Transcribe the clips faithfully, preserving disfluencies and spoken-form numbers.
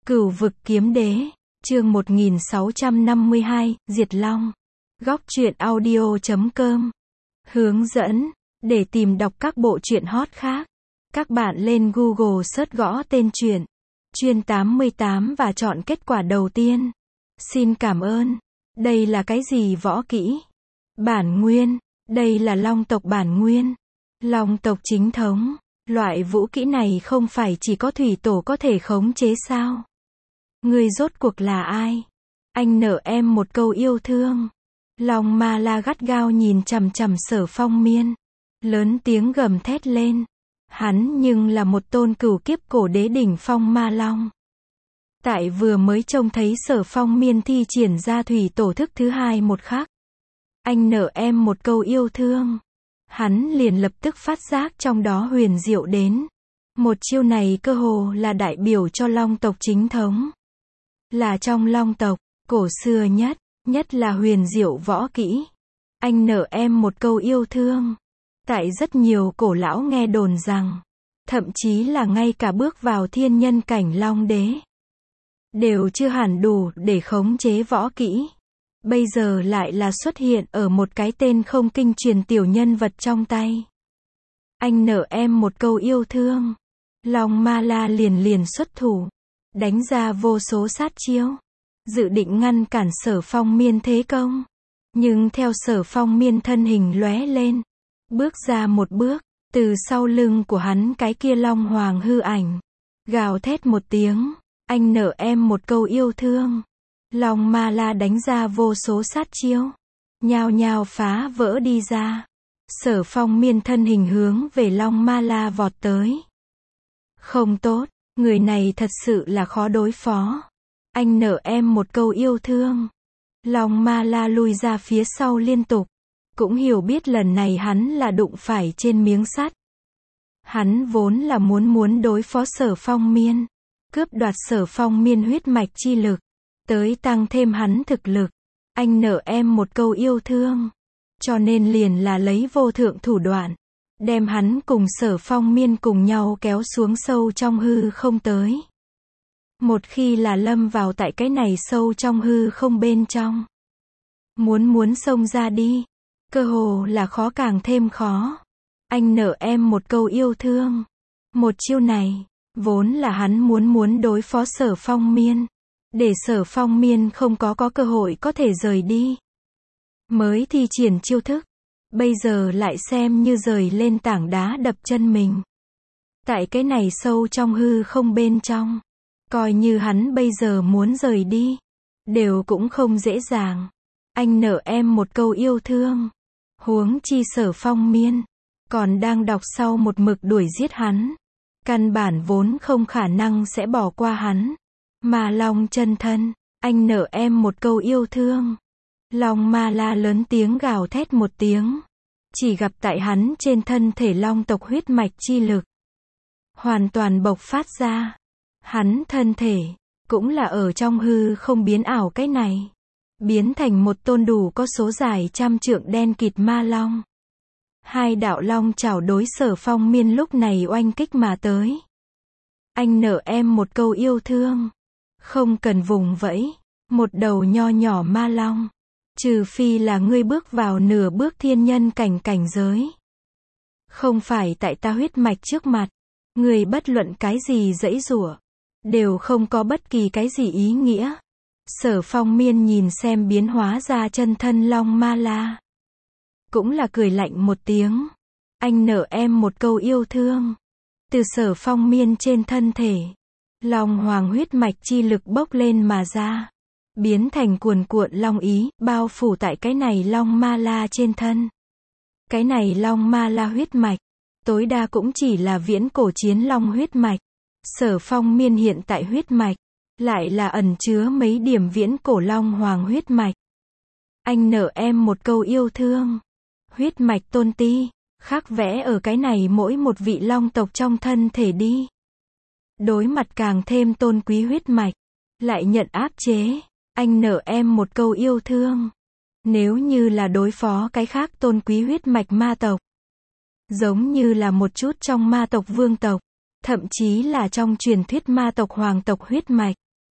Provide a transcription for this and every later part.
Cửu vực kiếm đế, chương một nghìn sáu trăm năm mươi hai, Diệt Long. Góc truyện audio chấm com. Hướng dẫn, để tìm đọc các bộ truyện hot khác, các bạn lên Google search gõ tên truyện, Chuyên tám mươi tám và chọn kết quả đầu tiên. Xin cảm ơn. Đây là cái gì võ kỹ? Bản nguyên, đây là Long tộc bản nguyên. Long tộc chính thống, loại vũ kỹ này không phải chỉ có thủy tổ có thể khống chế sao? Ngươi rốt cuộc là ai? Anh nợ em một câu yêu thương. Long ma la gắt gao nhìn chằm chằm Sở Phong Miên, lớn tiếng gầm thét lên. Hắn nhưng là một tôn cửu kiếp cổ đế đỉnh phong ma long. Tại vừa mới trông thấy Sở Phong Miên thi triển ra thủy tổ thức thứ hai một khắc, anh nợ em một câu yêu thương, hắn liền lập tức phát giác trong đó huyền diệu đến. Một chiêu này cơ hồ là đại biểu cho Long tộc chính thống, là trong Long tộc cổ xưa nhất, nhất là huyền diệu võ kỹ. Anh nợ em một câu yêu thương. Tại rất nhiều cổ lão nghe đồn rằng, thậm chí là ngay cả bước vào thiên nhân cảnh Long đế, đều chưa hẳn đủ để khống chế võ kỹ. Bây giờ lại là xuất hiện ở một cái tên không kinh truyền tiểu nhân vật trong tay. Anh nợ em một câu yêu thương. Long ma la liền liền xuất thủ, đánh ra vô số sát chiêu, dự định ngăn cản Sở Phong Miên thế công. Nhưng theo Sở Phong Miên thân hình lóe lên, bước ra một bước, từ sau lưng của hắn cái kia long hoàng hư ảnh, gào thét một tiếng, anh nợ em một câu yêu thương. Long ma la đánh ra vô số sát chiêu, nhao nhao phá vỡ đi ra. Sở Phong Miên thân hình hướng về Long ma la vọt tới. Không tốt, người này thật sự là khó đối phó. Anh nợ em một câu yêu thương. Long ma la lùi ra phía sau liên tục, cũng hiểu biết lần này hắn là đụng phải trên miếng sắt. Hắn vốn là muốn muốn đối phó Sở Phong Miên, cướp đoạt Sở Phong Miên huyết mạch chi lực, tới tăng thêm hắn thực lực. Anh nợ em một câu yêu thương, cho nên liền là lấy vô thượng thủ đoạn, đem hắn cùng Sở Phong Miên cùng nhau kéo xuống sâu trong hư không tới. Một khi là lâm vào tại cái này sâu trong hư không bên trong, muốn muốn xông ra đi, cơ hồ là khó càng thêm khó. Anh nợ em một câu yêu thương. Một chiêu này, vốn là hắn muốn muốn đối phó Sở Phong Miên, để Sở Phong Miên không có có cơ hội có thể rời đi, mới thi triển chiêu thức. Bây giờ lại xem như rời lên tảng đá đập chân mình. Tại cái này sâu trong hư không bên trong, coi như hắn bây giờ muốn rời đi, đều cũng không dễ dàng. Anh nợ em một câu yêu thương. Huống chi Sở Phong Miên còn đang đọc sau một mực đuổi giết hắn, căn bản vốn không khả năng sẽ bỏ qua hắn. Mà Long chân thân, anh nợ em một câu yêu thương. Long ma la lớn tiếng gào thét một tiếng, chỉ gặp tại hắn trên thân thể Long tộc huyết mạch chi lực hoàn toàn bộc phát ra. Hắn thân thể cũng là ở trong hư không biến ảo cái này, biến thành một tôn đủ có số dài trăm trượng đen kịt ma long. Hai đạo long chảo đối Sở Phong Miên lúc này oanh kích mà tới. Anh nợ em một câu yêu thương. Không cần vùng vẫy, một đầu nho nhỏ ma long, trừ phi là ngươi bước vào nửa bước thiên nhân cảnh cảnh giới, không phải tại ta huyết mạch trước mặt, ngươi bất luận cái gì giãy giụa, đều không có bất kỳ cái gì ý nghĩa. Sở Phong Miên nhìn xem biến hóa ra chân thân Long ma la, cũng là cười lạnh một tiếng. Anh nợ em một câu yêu thương. Từ Sở Phong Miên trên thân thể, Long hoàng huyết mạch chi lực bốc lên mà ra, biến thành cuồn cuộn long ý, bao phủ tại cái này Long ma la trên thân. Cái này Long ma la huyết mạch, tối đa cũng chỉ là viễn cổ chiến long huyết mạch. Sở Phong Miên hiện tại huyết mạch, lại là ẩn chứa mấy điểm viễn cổ long hoàng huyết mạch. Anh nợ em một câu yêu thương. Huyết mạch tôn ti, khắc vẽ ở cái này mỗi một vị long tộc trong thân thể đi. Đối mặt càng thêm tôn quý huyết mạch, lại nhận áp chế. Anh nợ em một câu yêu thương. Nếu như là đối phó cái khác tôn quý huyết mạch ma tộc, giống như là một chút trong ma tộc vương tộc, thậm chí là trong truyền thuyết ma tộc hoàng tộc huyết mạch,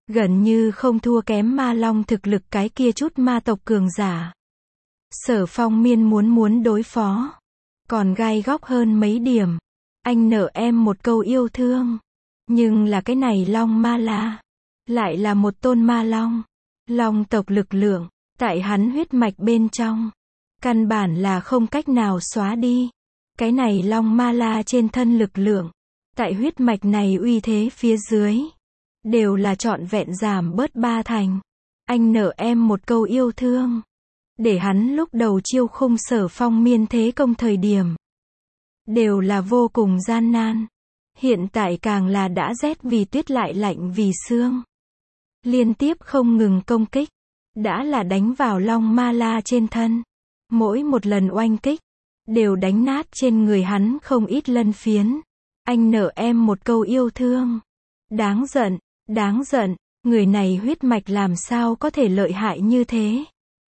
gần như không thua kém ma long thực lực cái kia chút ma tộc cường giả. Sở Phong Miên muốn muốn đối phó, còn gai góc hơn mấy điểm. Anh nợ em một câu yêu thương. Nhưng là cái này long ma la, lại là một tôn ma long. Long tộc lực lượng, tại hắn huyết mạch bên trong, căn bản là không cách nào xóa đi. Cái này long ma la trên thân lực lượng, tại huyết mạch này uy thế phía dưới, đều là trọn vẹn giảm bớt ba thành. Anh nợ em một câu yêu thương. Để hắn lúc đầu chiêu khung Sở Phong Miên thế công thời điểm, đều là vô cùng gian nan. Hiện tại càng là đã rét vì tuyết lại lạnh vì xương. Liên tiếp không ngừng công kích, đã là đánh vào long ma la trên thân. Mỗi một lần oanh kích, đều đánh nát trên người hắn không ít lân phiến. Anh nợ em một câu yêu thương. Đáng giận, đáng giận, người này huyết mạch làm sao có thể lợi hại như thế.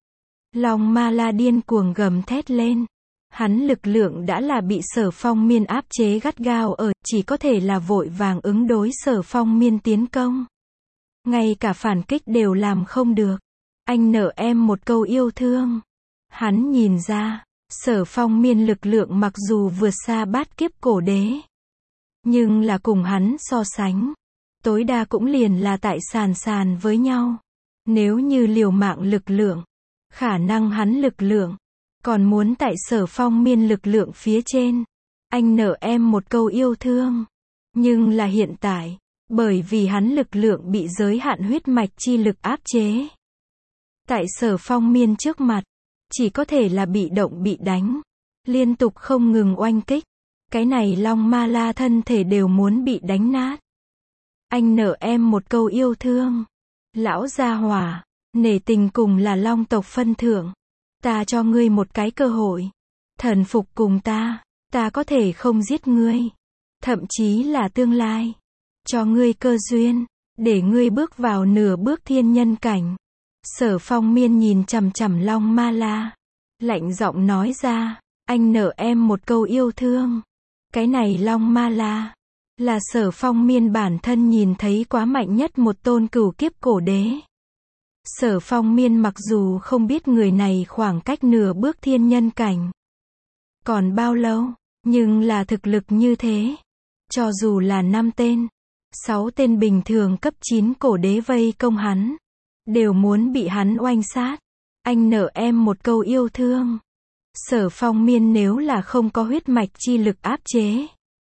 Long ma la điên cuồng gầm thét lên. Hắn lực lượng đã là bị Sở Phong Miên áp chế gắt gao ở, chỉ có thể là vội vàng ứng đối Sở Phong Miên tiến công. Ngay cả phản kích đều làm không được. Anh nợ em một câu yêu thương. Hắn nhìn ra, Sở Phong Miên lực lượng mặc dù vượt xa bát kiếp cổ đế, nhưng là cùng hắn so sánh, tối đa cũng liền là tại sàn sàn với nhau. Nếu như liều mạng lực lượng, khả năng hắn lực lượng còn muốn tại Sở Phong Miên lực lượng phía trên. Anh nợ em một câu yêu thương. Nhưng là hiện tại, bởi vì hắn lực lượng bị giới hạn huyết mạch chi lực áp chế, tại Sở Phong Miên trước mặt, chỉ có thể là bị động bị đánh, liên tục không ngừng oanh kích. Cái này long ma la thân thể đều muốn bị đánh nát. Anh nợ em một câu yêu thương. Lão gia hỏa, nể tình cùng là long tộc phân thượng, ta cho ngươi một cái cơ hội, thần phục cùng ta, ta có thể không giết ngươi, thậm chí là tương lai, cho ngươi cơ duyên, để ngươi bước vào nửa bước thiên nhân cảnh. Sở Phong Miên nhìn chằm chằm long ma la, lạnh giọng nói ra, anh nợ em một câu yêu thương. Cái này long ma la, là Sở Phong Miên bản thân nhìn thấy quá mạnh nhất một tôn cửu kiếp cổ đế. Sở Phong Miên mặc dù không biết người này khoảng cách nửa bước thiên nhân cảnh còn bao lâu, nhưng là thực lực như thế, cho dù là năm tên, sáu tên bình thường cấp chín cổ đế vây công hắn, đều muốn bị hắn oanh sát. Anh nợ em một câu yêu thương. Sở Phong Miên nếu là không có huyết mạch chi lực áp chế,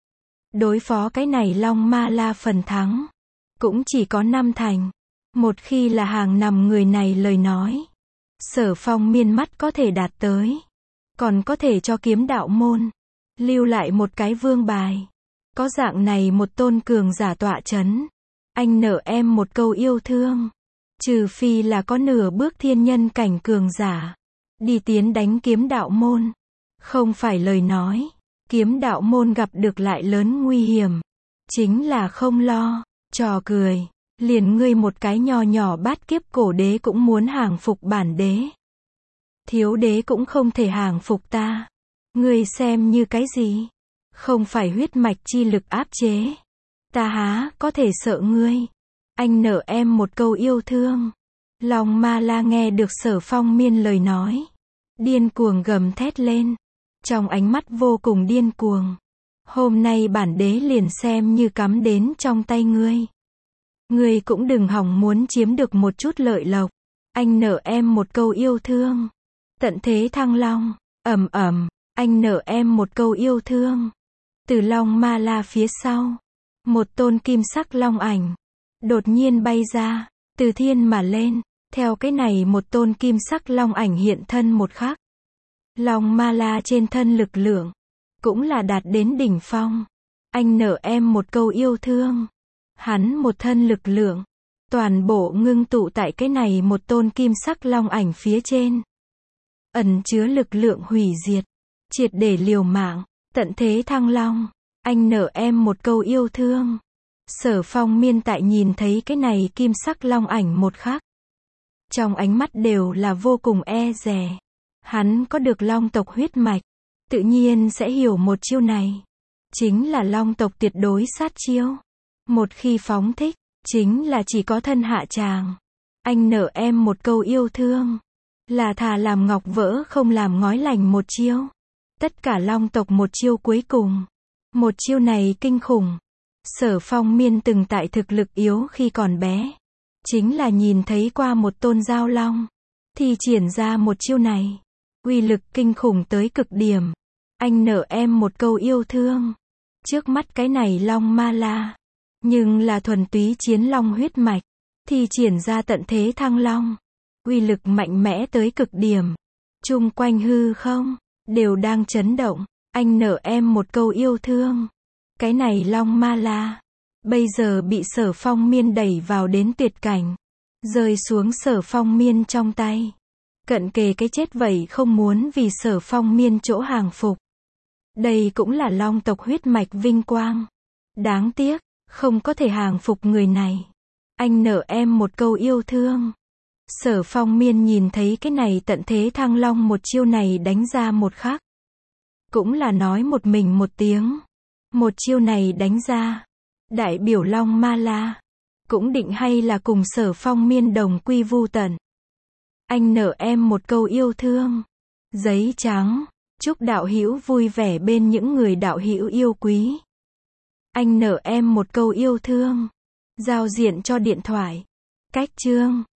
đối phó cái này long ma la phần thắng cũng chỉ có năm thành. Một khi là hàng nằm người này lời nói, Sở Phong Miên mắt có thể đạt tới, còn có thể cho kiếm đạo môn lưu lại một cái vương bài. Có dạng này một tôn cường giả tọa chấn, anh nợ em một câu yêu thương. Trừ phi là có nửa bước thiên nhân cảnh cường giả đi tiến đánh kiếm đạo môn, không phải lời nói, kiếm đạo môn gặp được lại lớn nguy hiểm, chính là không lo. Trò cười, liền ngươi một cái nho nhỏ bát kiếp cổ đế cũng muốn hàng phục bản đế, thiếu đế cũng không thể hàng phục ta, ngươi xem như cái gì? Không phải huyết mạch chi lực áp chế, ta há có thể sợ ngươi. Anh nợ em một câu yêu thương. Long ma la nghe được Sở Phong Miên lời nói, điên cuồng gầm thét lên, trong ánh mắt vô cùng điên cuồng. Hôm nay bản đế liền xem như cắm đến trong tay ngươi, ngươi cũng đừng hòng muốn chiếm được một chút lợi lộc. Anh nợ em một câu yêu thương. Tận thế thăng long, ầm ầm, anh nợ em một câu yêu thương. Từ long ma la phía sau, một tôn kim sắc long ảnh đột nhiên bay ra, từ thiên mà lên. Theo cái này một tôn kim sắc long ảnh hiện thân một khắc, long ma la trên thân lực lượng cũng là đạt đến đỉnh phong. Anh nợ em một câu yêu thương. Hắn một thân lực lượng toàn bộ ngưng tụ tại cái này một tôn kim sắc long ảnh phía trên, ẩn chứa lực lượng hủy diệt, triệt để liều mạng. Tận thế thăng long, anh nợ em một câu yêu thương. Sở Phong Miên tại nhìn thấy cái này kim sắc long ảnh một khắc, trong ánh mắt đều là vô cùng e dè. Hắn có được long tộc huyết mạch, tự nhiên sẽ hiểu một chiêu này, chính là long tộc tuyệt đối sát chiêu. Một khi phóng thích, chính là chỉ có thân hạ tràng. Anh nợ em một câu yêu thương, là thà làm ngọc vỡ không làm ngói lành một chiêu. Tất cả long tộc một chiêu cuối cùng. Một chiêu này kinh khủng. Sở Phong Miên từng tại thực lực yếu khi còn bé. Chính là nhìn thấy qua một tôn giao long. Thì triển ra một chiêu này. Uy lực kinh khủng tới cực điểm. Anh nợ em một câu yêu thương. Trước mắt cái này long ma la. Nhưng là thuần túy chiến long huyết mạch. Thì triển ra tận thế thăng long. Uy lực mạnh mẽ tới cực điểm. Chung quanh hư không, đều đang chấn động. Anh nợ em một câu yêu thương. Cái này long ma la. Bây giờ bị Sở Phong Miên đẩy vào đến tuyệt cảnh. Rơi xuống Sở Phong Miên trong tay. Cận kề cái chết vậy không muốn vì Sở Phong Miên chỗ hàng phục. Đây cũng là long tộc huyết mạch vinh quang. Đáng tiếc, không có thể hàng phục người này. Anh nợ em một câu yêu thương. Sở Phong Miên nhìn thấy cái này tận thế thăng long một chiêu này đánh ra một khắc. Cũng là nói một mình một tiếng. Một chiêu này đánh ra. Đại biểu long ma la. Cũng định hay là cùng Sở Phong Miên đồng quy vu tận. Anh nợ em một câu yêu thương. Giấy trắng. Chúc đạo hữu vui vẻ bên những người đạo hữu yêu quý. Anh nợ em một câu yêu thương. Giao diện cho điện thoại. Cách chương.